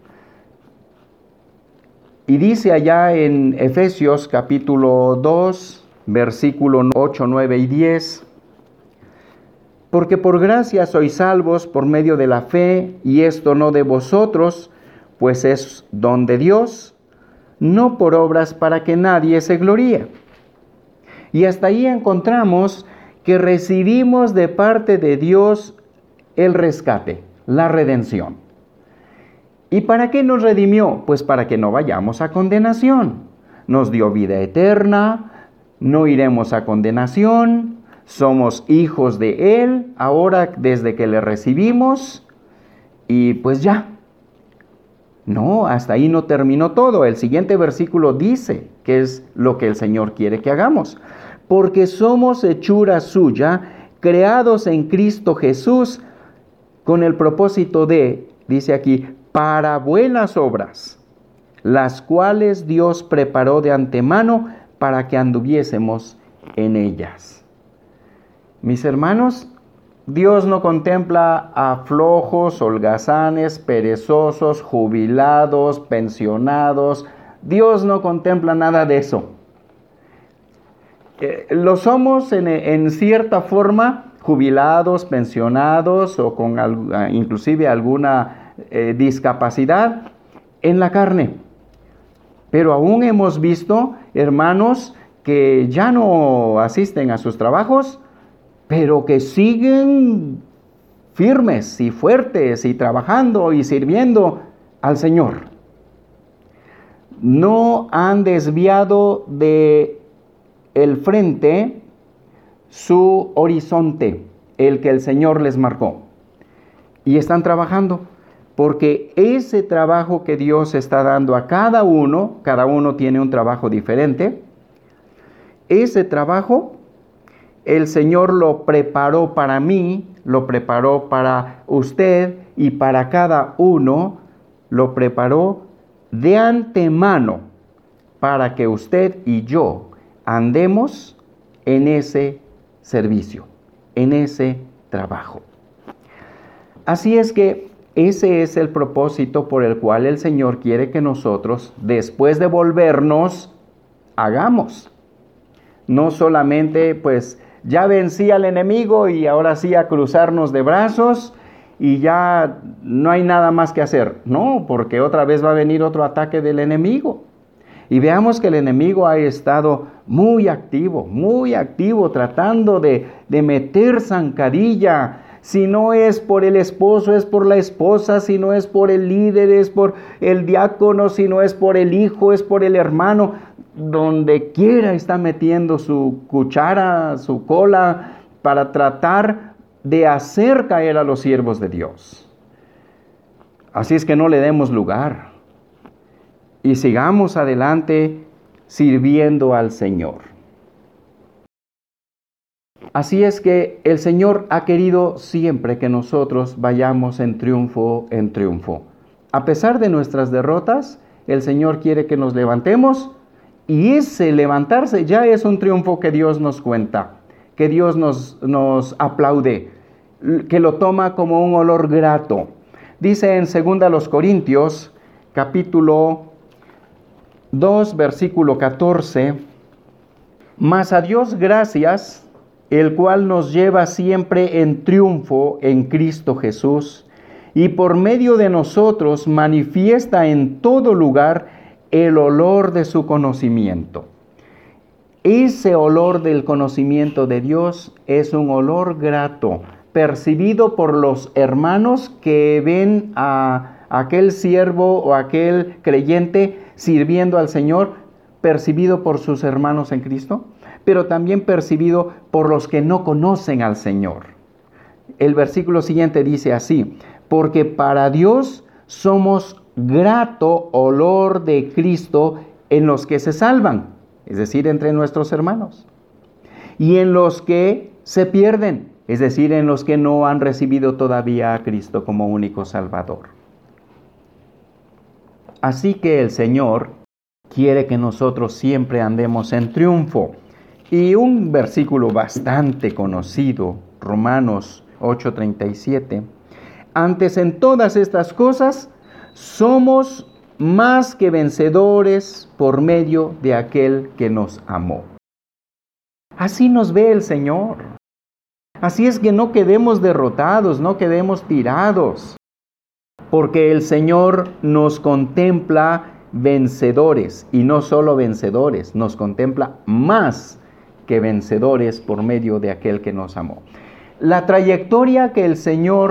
Y dice allá en Efesios capítulo dos, versículos ocho, nueve y diez, porque por gracia sois salvos por medio de la fe, y esto no de vosotros, pues es don de Dios, no por obras para que nadie se gloríe. Y hasta ahí encontramos que recibimos de parte de Dios el rescate, la redención. ¿Y para qué nos redimió? Pues para que no vayamos a condenación. Nos dio vida eterna, no iremos a condenación, somos hijos de Él, ahora desde que le recibimos, y pues ya. No, hasta ahí no terminó todo. El siguiente versículo dice que es lo que el Señor quiere que hagamos. Porque somos hechura suya, creados en Cristo Jesús, con el propósito de, dice aquí, para buenas obras, las cuales Dios preparó de antemano para que anduviésemos en ellas. Mis hermanos, Dios no contempla a flojos, holgazanes, perezosos, jubilados, pensionados. Dios no contempla nada de eso. Eh, lo somos en, en cierta forma, jubilados, pensionados o con al, inclusive alguna eh, discapacidad en la carne. Pero aún hemos visto hermanos que ya no asisten a sus trabajos, pero que siguen firmes y fuertes y trabajando y sirviendo al Señor. No han desviado de el frente su horizonte, el que el Señor les marcó. Y están trabajando, porque ese trabajo que Dios está dando a cada uno, cada uno tiene un trabajo diferente, ese trabajo el Señor lo preparó para mí, lo preparó para usted y para cada uno, lo preparó de antemano para que usted y yo andemos en ese servicio, en ese trabajo. Así es que ese es el propósito por el cual el Señor quiere que nosotros, después de volvernos, hagamos. No solamente, pues, ya vencí al enemigo y ahora sí a cruzarnos de brazos y ya no hay nada más que hacer. No, porque otra vez va a venir otro ataque del enemigo. Y veamos que el enemigo ha estado muy activo, muy activo, tratando de, de meter zancadilla. Si no es por el esposo, es por la esposa. Si no es por el líder, es por el diácono. Si no es por el hijo, es por el hermano. Donde quiera está metiendo su cuchara, su cola, para tratar de hacer caer a los siervos de Dios. Así es que no le demos lugar y sigamos adelante sirviendo al Señor. Así es que el Señor ha querido siempre que nosotros vayamos en triunfo, en triunfo. A pesar de nuestras derrotas, el Señor quiere que nos levantemos. Y ese levantarse ya es un triunfo que Dios nos cuenta, que Dios nos, nos aplaude, que lo toma como un olor grato. Dice en segunda los Corintios, capítulo dos, versículo catorce, mas a Dios gracias, el cual nos lleva siempre en triunfo en Cristo Jesús, y por medio de nosotros manifiesta en todo lugar el olor de su conocimiento. Ese olor del conocimiento de Dios es un olor grato, percibido por los hermanos que ven a aquel siervo o aquel creyente sirviendo al Señor, percibido por sus hermanos en Cristo, pero también percibido por los que no conocen al Señor. El versículo siguiente dice así: porque para Dios somos grato olor de Cristo en los que se salvan, es decir, entre nuestros hermanos, y en los que se pierden, es decir, en los que no han recibido todavía a Cristo como único Salvador. Así que el Señor quiere que nosotros siempre andemos en triunfo. Y un versículo bastante conocido, Romanos ocho treinta y siete, antes en todas estas cosas, somos más que vencedores por medio de aquel que nos amó. Así nos ve el Señor. Así es que no quedemos derrotados, no quedemos tirados, porque el Señor nos contempla vencedores, y no solo vencedores, nos contempla más que vencedores por medio de aquel que nos amó. La trayectoria que el Señor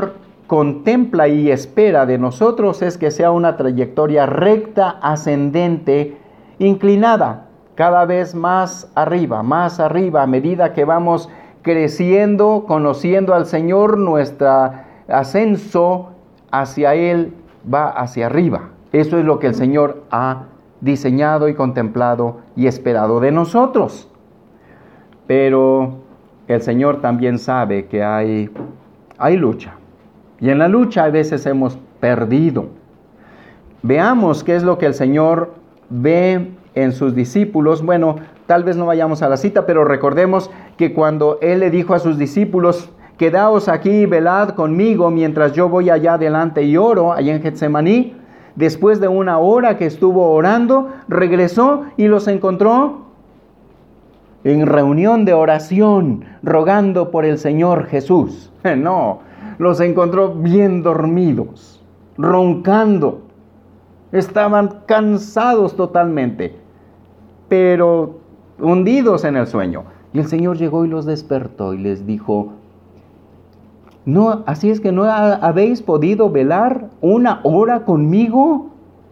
contempla y espera de nosotros es que sea una trayectoria recta, ascendente, inclinada, cada vez más arriba, más arriba, a medida que vamos creciendo, conociendo al Señor, nuestro ascenso hacia Él va hacia arriba. Eso es lo que el Señor ha diseñado y contemplado y esperado de nosotros. Pero el Señor también sabe que hay, hay lucha. Y en la lucha a veces hemos perdido. Veamos qué es lo que el Señor ve en sus discípulos. Bueno, tal vez no vayamos a la cita, pero recordemos que cuando Él le dijo a sus discípulos, quedaos aquí y velad conmigo mientras yo voy allá adelante y oro, allá en Getsemaní. Después de una hora que estuvo orando, regresó y los encontró en reunión de oración, rogando por el Señor Jesús. No, los encontró bien dormidos, roncando. Estaban cansados totalmente, pero hundidos en el sueño. Y el Señor llegó y los despertó y les dijo, no, así es que no habéis podido velar una hora conmigo.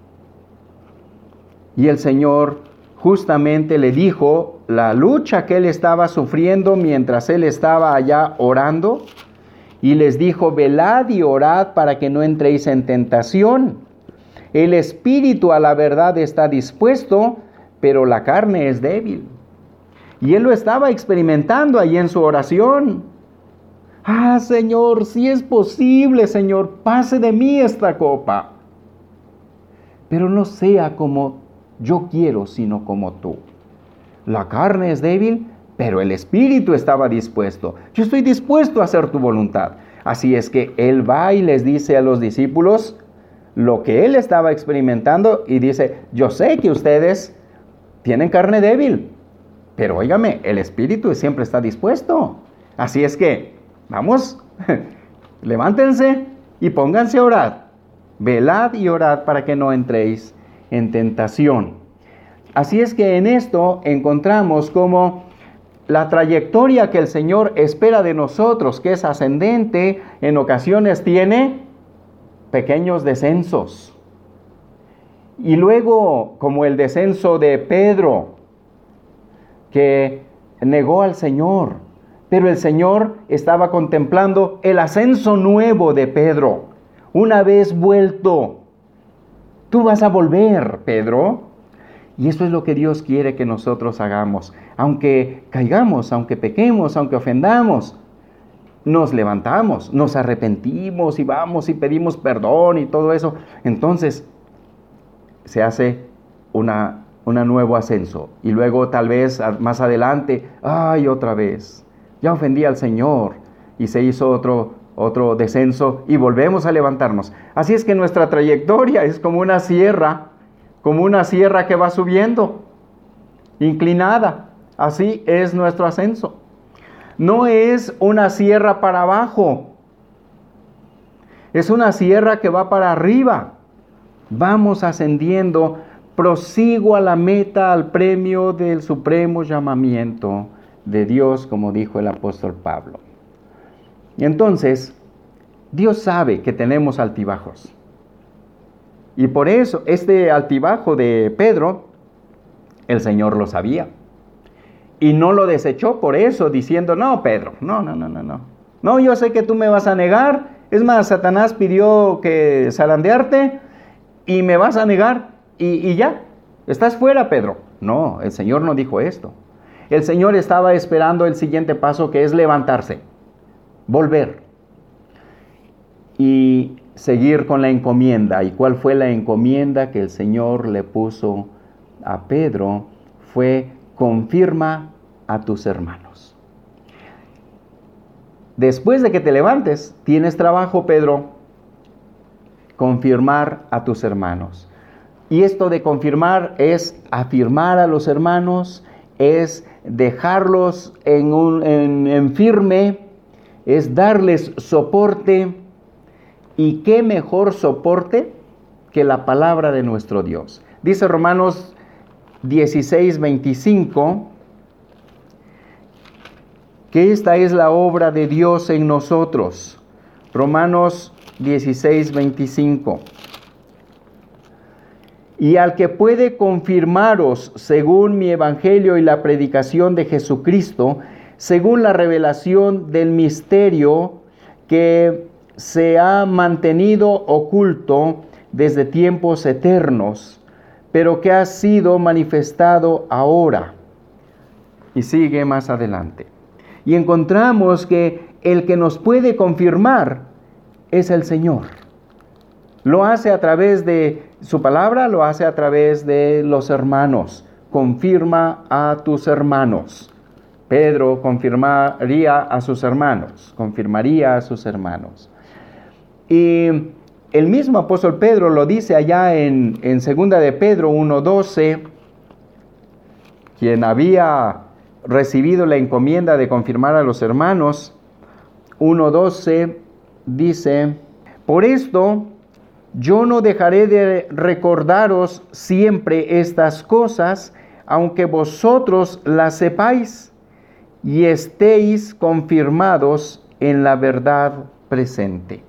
Y el Señor justamente le dijo la lucha que él estaba sufriendo mientras él estaba allá orando. Y les dijo, velad y orad para que no entréis en tentación. El espíritu a la verdad está dispuesto, pero la carne es débil. Y él lo estaba experimentando ahí en su oración. Ah, Señor, si es posible, Señor, pase de mí esta copa. Pero no sea como yo quiero, sino como tú. La carne es débil, pero el espíritu estaba dispuesto. Yo estoy dispuesto a hacer tu voluntad. Así es que él va y les dice a los discípulos lo que él estaba experimentando y dice, yo sé que ustedes tienen carne débil, pero óigame, el espíritu siempre está dispuesto. Así es que, vamos, levántense y pónganse a orar. Velad y orad para que no entréis en tentación. Así es que en esto encontramos como la trayectoria que el Señor espera de nosotros, que es ascendente, en ocasiones tiene pequeños descensos. Y luego, como el descenso de Pedro, que negó al Señor, pero el Señor estaba contemplando el ascenso nuevo de Pedro. Una vez vuelto, tú vas a volver, Pedro. Y eso es lo que Dios quiere que nosotros hagamos. Aunque caigamos, aunque pequemos, aunque ofendamos, nos levantamos, nos arrepentimos y vamos y pedimos perdón y todo eso. Entonces se hace una, una nuevo ascenso. Y luego tal vez más adelante, ay, otra vez, ya ofendí al Señor. Y se hizo otro, otro descenso y volvemos a levantarnos. Así es que nuestra trayectoria es como una sierra, como una sierra que va subiendo, inclinada. Así es nuestro ascenso. No es una sierra para abajo, es una sierra que va para arriba. Vamos ascendiendo, prosigo a la meta, al premio del supremo llamamiento de Dios, como dijo el apóstol Pablo. Y entonces, Dios sabe que tenemos altibajos. Y por eso, este altibajo de Pedro, el Señor lo sabía. Y no lo desechó por eso, diciendo, no, Pedro, no, no, no, no, no. No, yo sé que tú me vas a negar. Es más, Satanás pidió que zarandearte y me vas a negar. Y, y ya, estás fuera, Pedro. No, el Señor no dijo esto. El Señor estaba esperando el siguiente paso, que es levantarse, volver y seguir con la encomienda. ¿Y cuál fue la encomienda que el Señor le puso a Pedro? Fue, confirma a tus hermanos. Después de que te levantes, tienes trabajo, Pedro, confirmar a tus hermanos. Y esto de confirmar es afirmar a los hermanos, es dejarlos en, un, en, en firme, es darles soporte. ¿Y qué mejor soporte que la palabra de nuestro Dios? Dice Romanos dieciséis, veinticinco, que esta es la obra de Dios en nosotros. Romanos dieciséis, veinticinco. Y al que puede confirmaros según mi evangelio y la predicación de Jesucristo, según la revelación del misterio que se ha mantenido oculto desde tiempos eternos, pero que ha sido manifestado ahora. Y sigue más adelante. Y encontramos que el que nos puede confirmar es el Señor. Lo hace a través de su palabra, lo hace a través de los hermanos. Confirma a tus hermanos. Pedro confirmaría a sus hermanos, confirmaría a sus hermanos. Y el mismo apóstol Pedro lo dice allá en, en segunda de Pedro uno doce, quien había recibido la encomienda de confirmar a los hermanos. uno doce dice: por esto yo no dejaré de recordaros siempre estas cosas, aunque vosotros las sepáis y estéis confirmados en la verdad presente.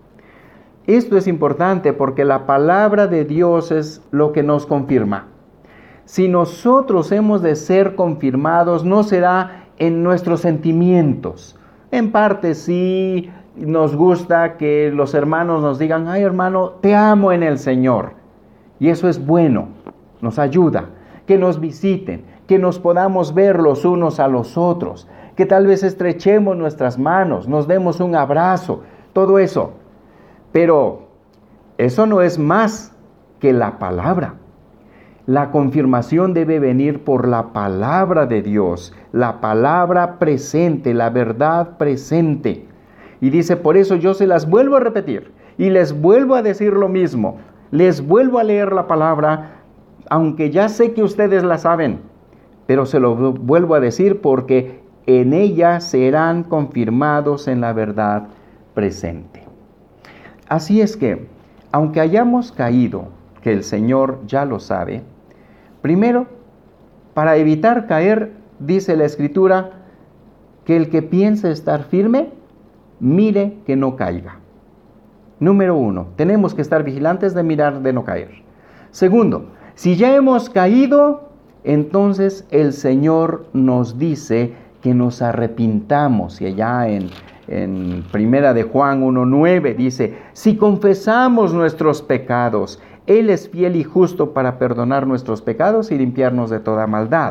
Esto es importante porque la palabra de Dios es lo que nos confirma. Si nosotros hemos de ser confirmados, no será en nuestros sentimientos. En parte sí nos gusta que los hermanos nos digan: ay, hermano, te amo en el Señor. Y eso es bueno, nos ayuda. Que nos visiten, que nos podamos ver los unos a los otros, que tal vez estrechemos nuestras manos, nos demos un abrazo, todo eso. Pero eso no es más que la palabra. La confirmación debe venir por la palabra de Dios, la palabra presente, la verdad presente. Y dice: por eso yo se las vuelvo a repetir y les vuelvo a decir lo mismo. Les vuelvo a leer la palabra, aunque ya sé que ustedes la saben, pero se lo vuelvo a decir porque en ella serán confirmados en la verdad presente. Así es que, aunque hayamos caído, que el Señor ya lo sabe, primero, para evitar caer, dice la Escritura, que el que piense estar firme, mire que no caiga. Número uno, tenemos que estar vigilantes de mirar de no caer. Segundo, si ya hemos caído, entonces el Señor nos dice que nos arrepintamos. Y allá en, en Primera de Juan uno nueve dice: si confesamos nuestros pecados, Él es fiel y justo para perdonar nuestros pecados y limpiarnos de toda maldad.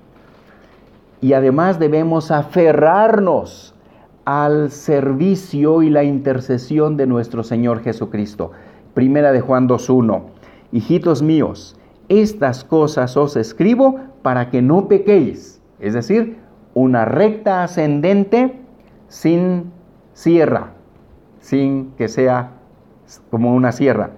Y además debemos aferrarnos al servicio y la intercesión de nuestro Señor Jesucristo. Primera de Juan dos uno. Hijitos míos, estas cosas os escribo para que no pequéis. Es decir, una recta ascendente sin sierra, sin que sea como una sierra.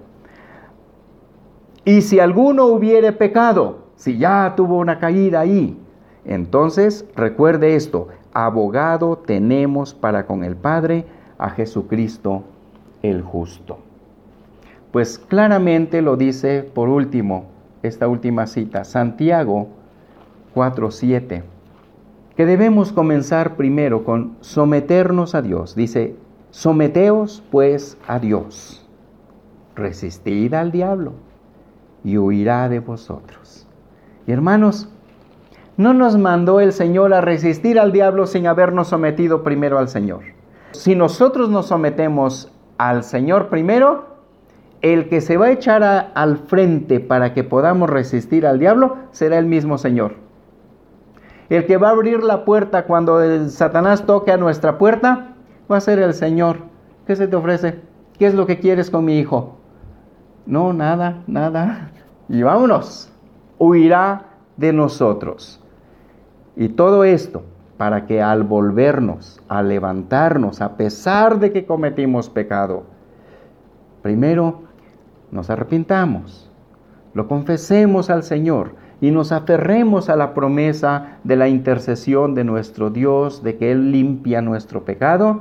Y si alguno hubiere pecado, si ya tuvo una caída ahí, entonces recuerde esto: abogado tenemos para con el Padre, a Jesucristo el justo. Pues claramente lo dice por último, esta última cita, Santiago cuatro siete, que debemos comenzar primero con someternos a Dios. Dice: someteos pues a Dios, resistid al diablo y huirá de vosotros. Y hermanos, no nos mandó el Señor a resistir al diablo sin habernos sometido primero al Señor. Si nosotros nos sometemos al Señor primero, el que se va a echar a, al frente para que podamos resistir al diablo será el mismo Señor. El que va a abrir la puerta cuando el Satanás toque a nuestra puerta va a ser el Señor. ¿Qué se te ofrece? ¿Qué es lo que quieres con mi hijo? No, nada, nada. Y vámonos. Huirá de nosotros. Y todo esto para que al volvernos, al levantarnos, a pesar de que cometimos pecado, primero nos arrepintamos, lo confesemos al Señor y nos aferremos a la promesa de la intercesión de nuestro Dios, de que Él limpia nuestro pecado,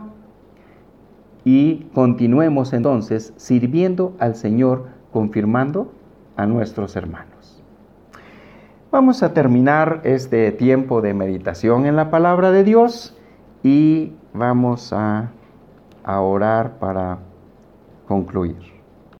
y continuemos entonces sirviendo al Señor, confirmando a nuestros hermanos. Vamos a terminar este tiempo de meditación en la palabra de Dios y vamos a, a orar para concluir.